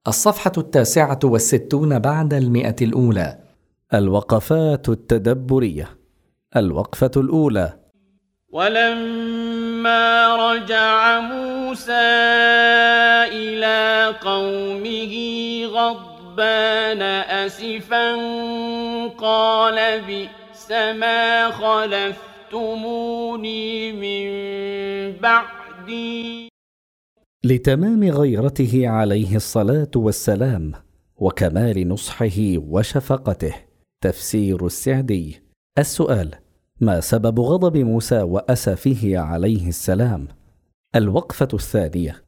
الصفحة 69 بعد 100. الوقفات التدبرية. الوقفة الأولى: ولما رجع موسى إلى قومه غضبان أسفا قال بئس ما خلفتموني من بعدي. لتمام غيرته عليه الصلاة والسلام وكمال نصحه وشفقته. تفسير السعدي. السؤال: ما سبب غضب موسى وأسفه عليه السلام؟ الوقفة الثانية: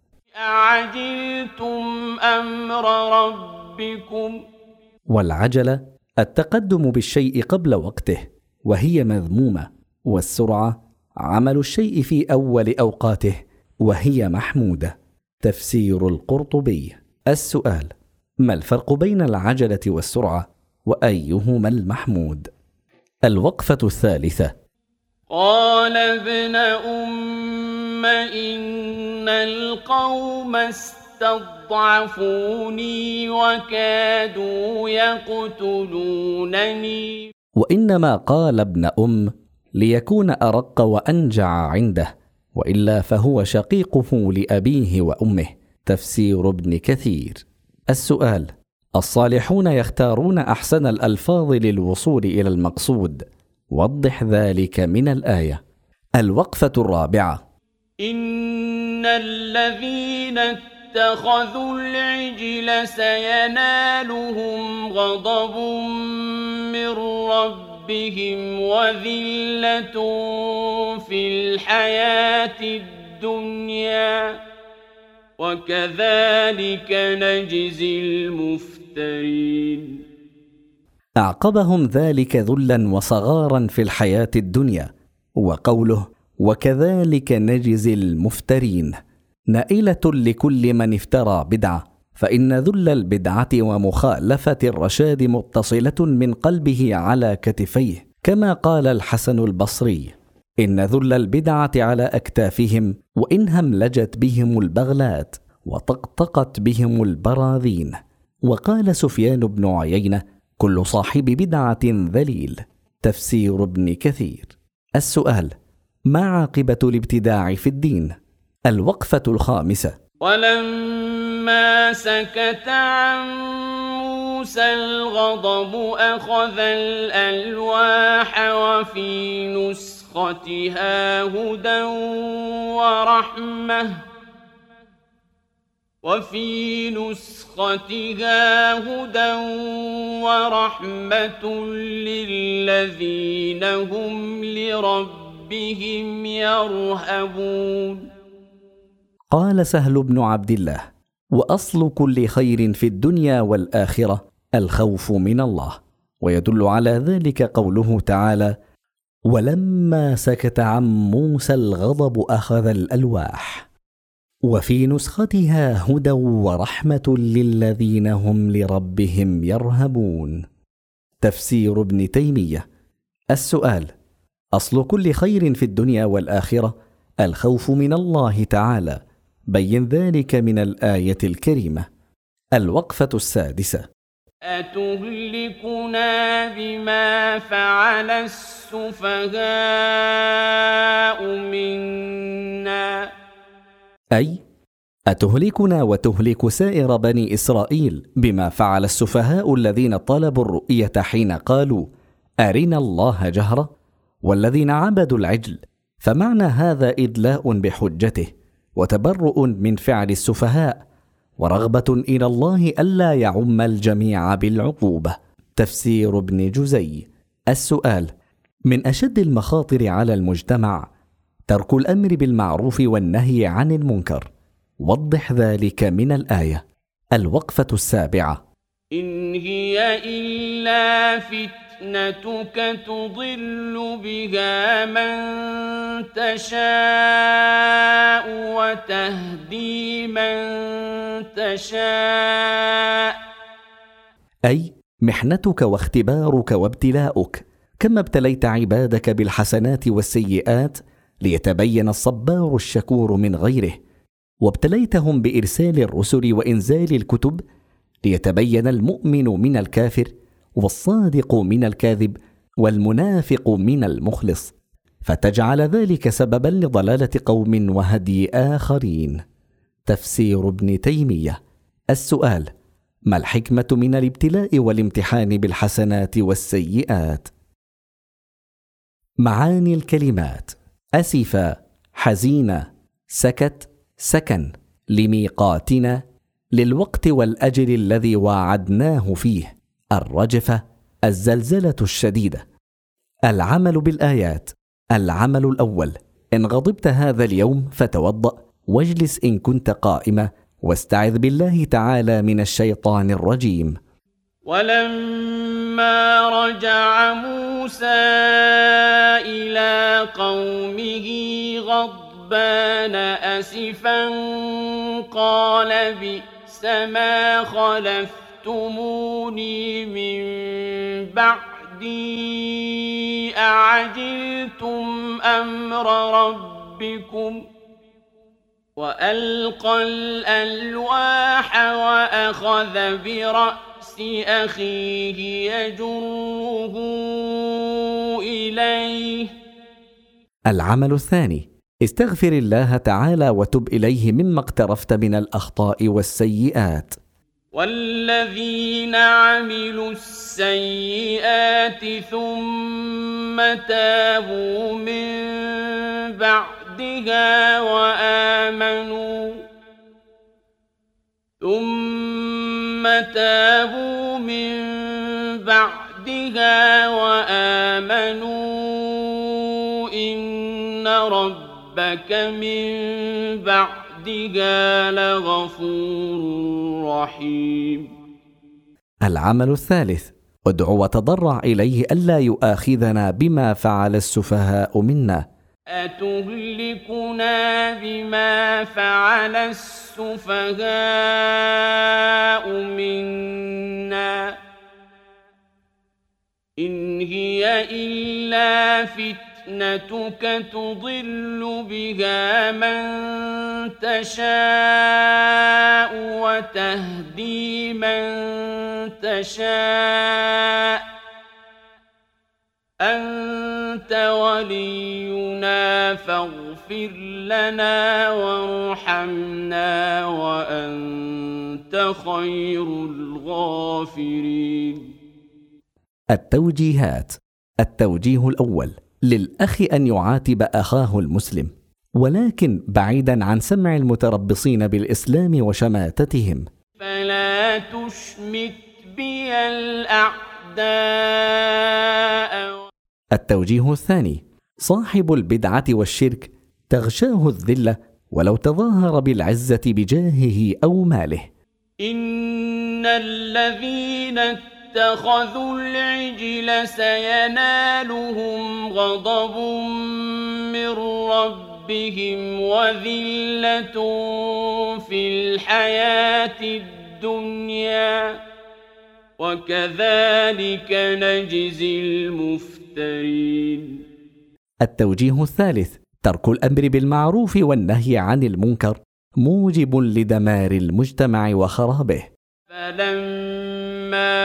أعجلتم أمر ربكم. والعجلة التقدم بالشيء قبل وقته، وهي مذمومة، والسرعة عمل الشيء في أول أوقاته، وهي محمودة. تفسير القرطبي. السؤال: ما الفرق بين العجلة والسرعة، وأيهما المحمود؟ الوقفة الثالثة: قال ابن أم إن القوم استضعفوني وكادوا يقتلونني. وإنما قال ابن أم ليكون أرق وأنجع عنده، وإلا فهو شقيقه لأبيه وأمه. تفسير ابن كثير. السؤال: الصالحون يختارون أحسن الألفاظ للوصول إلى المقصود، وضح ذلك من الآية. الوقفة الرابعة: إن الذين اتخذوا العجل سينالهم غضب من ربهم وذلة في الحياة الدنيا وكذلك نجزي المفترين. أعقبهم ذلك ذلا وصغارا في الحياة الدنيا، وقوله وكذلك نجزي المفترين نائلة لكل من افترى بدعة، فإن ذل البدعة ومخالفة الرشاد متصلة من قلبه على كتفيه، كما قال الحسن البصري: إن ذل البدعة على أكتافهم، وإن هملجت بهم البغلات وطقطقت بهم البراذين. وقال سفيان بن عيينة: كل صاحب بدعة ذليل. تفسير ابن كثير. السؤال: ما عاقبة الابتداع في الدين؟ الوقفة الخامسة: ولما سكت عن موسى الغضب أخذ الألواح وفي نسختها هدى ورحمة للذين هم لربهم يرهبون. قال سهل بن عبد الله: وأصل كل خير في الدنيا والآخرة الخوف من الله. ويدل على ذلك قوله تعالى: ولما سكت عن موسى الغضب أخذ الألواح، وفي نسختها هدى ورحمة للذين هم لربهم يرهبون. تفسير ابن تيمية. السؤال: أصل كل خير في الدنيا والآخرة الخوف من الله تعالى، بين ذلك من الآية الكريمة. الوقفة السادسة: أتهلكنا بما فعل السفهاء منا. أي أتهلكنا وتهلك سائر بني إسرائيل بما فعل السفهاء الذين طلبوا الرؤية حين قالوا أرنا الله جهرة، والذين عبدوا العجل. فمعنى هذا إدلاء بحجته، وتبرؤ من فعل السفهاء، ورغبة إلى الله ألا يعم الجميع بالعقوبة. تفسير ابن جزي. السؤال: من أشد المخاطر على المجتمع ترك الأمر بالمعروف والنهي عن المنكر، وضح ذلك من الآية. الوقفة السابعة: إن هي إلا فتنتك تضل بها من تشاء وتهدي من تشاء. أي محنتك واختبارك وابتلاؤك، كما ابتليت عبادك بالحسنات والسيئات ليتبين الصبار الشكور من غيره، وابتليتهم بإرسال الرسل وإنزال الكتب ليتبين المؤمن من الكافر، والصادق من الكاذب، والمنافق من المخلص، فتجعل ذلك سببا لضلالة قوم وهدي آخرين. تفسير ابن تيمية. السؤال: ما الحكمة من الابتلاء والامتحان بالحسنات والسيئات؟ معاني الكلمات: أسف، حزين، سكت، سكن، لميقاتنا، للوقت والأجل الذي وعدناه فيه، الرجفة، الزلزلة الشديدة. العمل بالآيات: العمل الأول: إن غضبت هذا اليوم فتوضأ، واجلس إن كنت قائمة، واستعذ بالله تعالى من الشيطان الرجيم. ولما رجع موسى إلى قومه غضبان أسفا قال بئس ما خلفتموني من بعدي أعجلتم أمر ربكم وألقى الألواح وأخذ برأس أخيه يجره إليه. العمل الثاني: استغفر الله تعالى وتب إليه مما اقترفت من الأخطاء والسيئات. والذين عملوا السيئات ثم تابوا من بعدها وآمنوا إن ربك من بعدها لغفور رحيم. العمل الثالث: ادع وتضرع إليه ألا يؤاخذنا بما فعل السفهاء منا. أتهلكنا بما فعل السفهاء منا إن هي إلا فتنتك تضل بها من تشاء وتهدي من تشاء أنت ولينا فاغفر لنا وارحمنا وأنت خير الغافرين. التوجيهات: التوجيه الأول: للأخ أن يعاتب أخاه المسلم، ولكن بعيدا عن سمع المتربصين بالإسلام وشماتتهم. فلا تشمت بي الأعداء. التوجيه الثاني: صاحب البدعة والشرك تغشاه الذلة ولو تظاهر بالعزة بجاهه أو ماله. إن الذين اتخذوا العجل سينالهم غضب من ربهم وذلة في الحياة الدنيا وكذلك نجزي المفترين. التوجيه الثالث: ترك الأمر بالمعروف والنهي عن المنكر موجب لدمار المجتمع وخرابه. فلما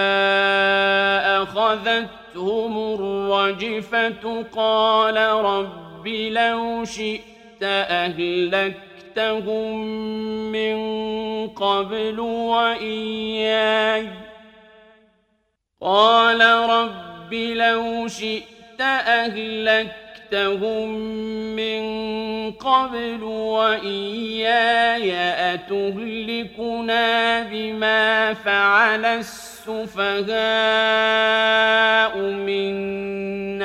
أخذتهم الرجفة قال رب لو شئت أهلكتهم من قبل وإياي أتهلكنا بما فعل السفهاء منا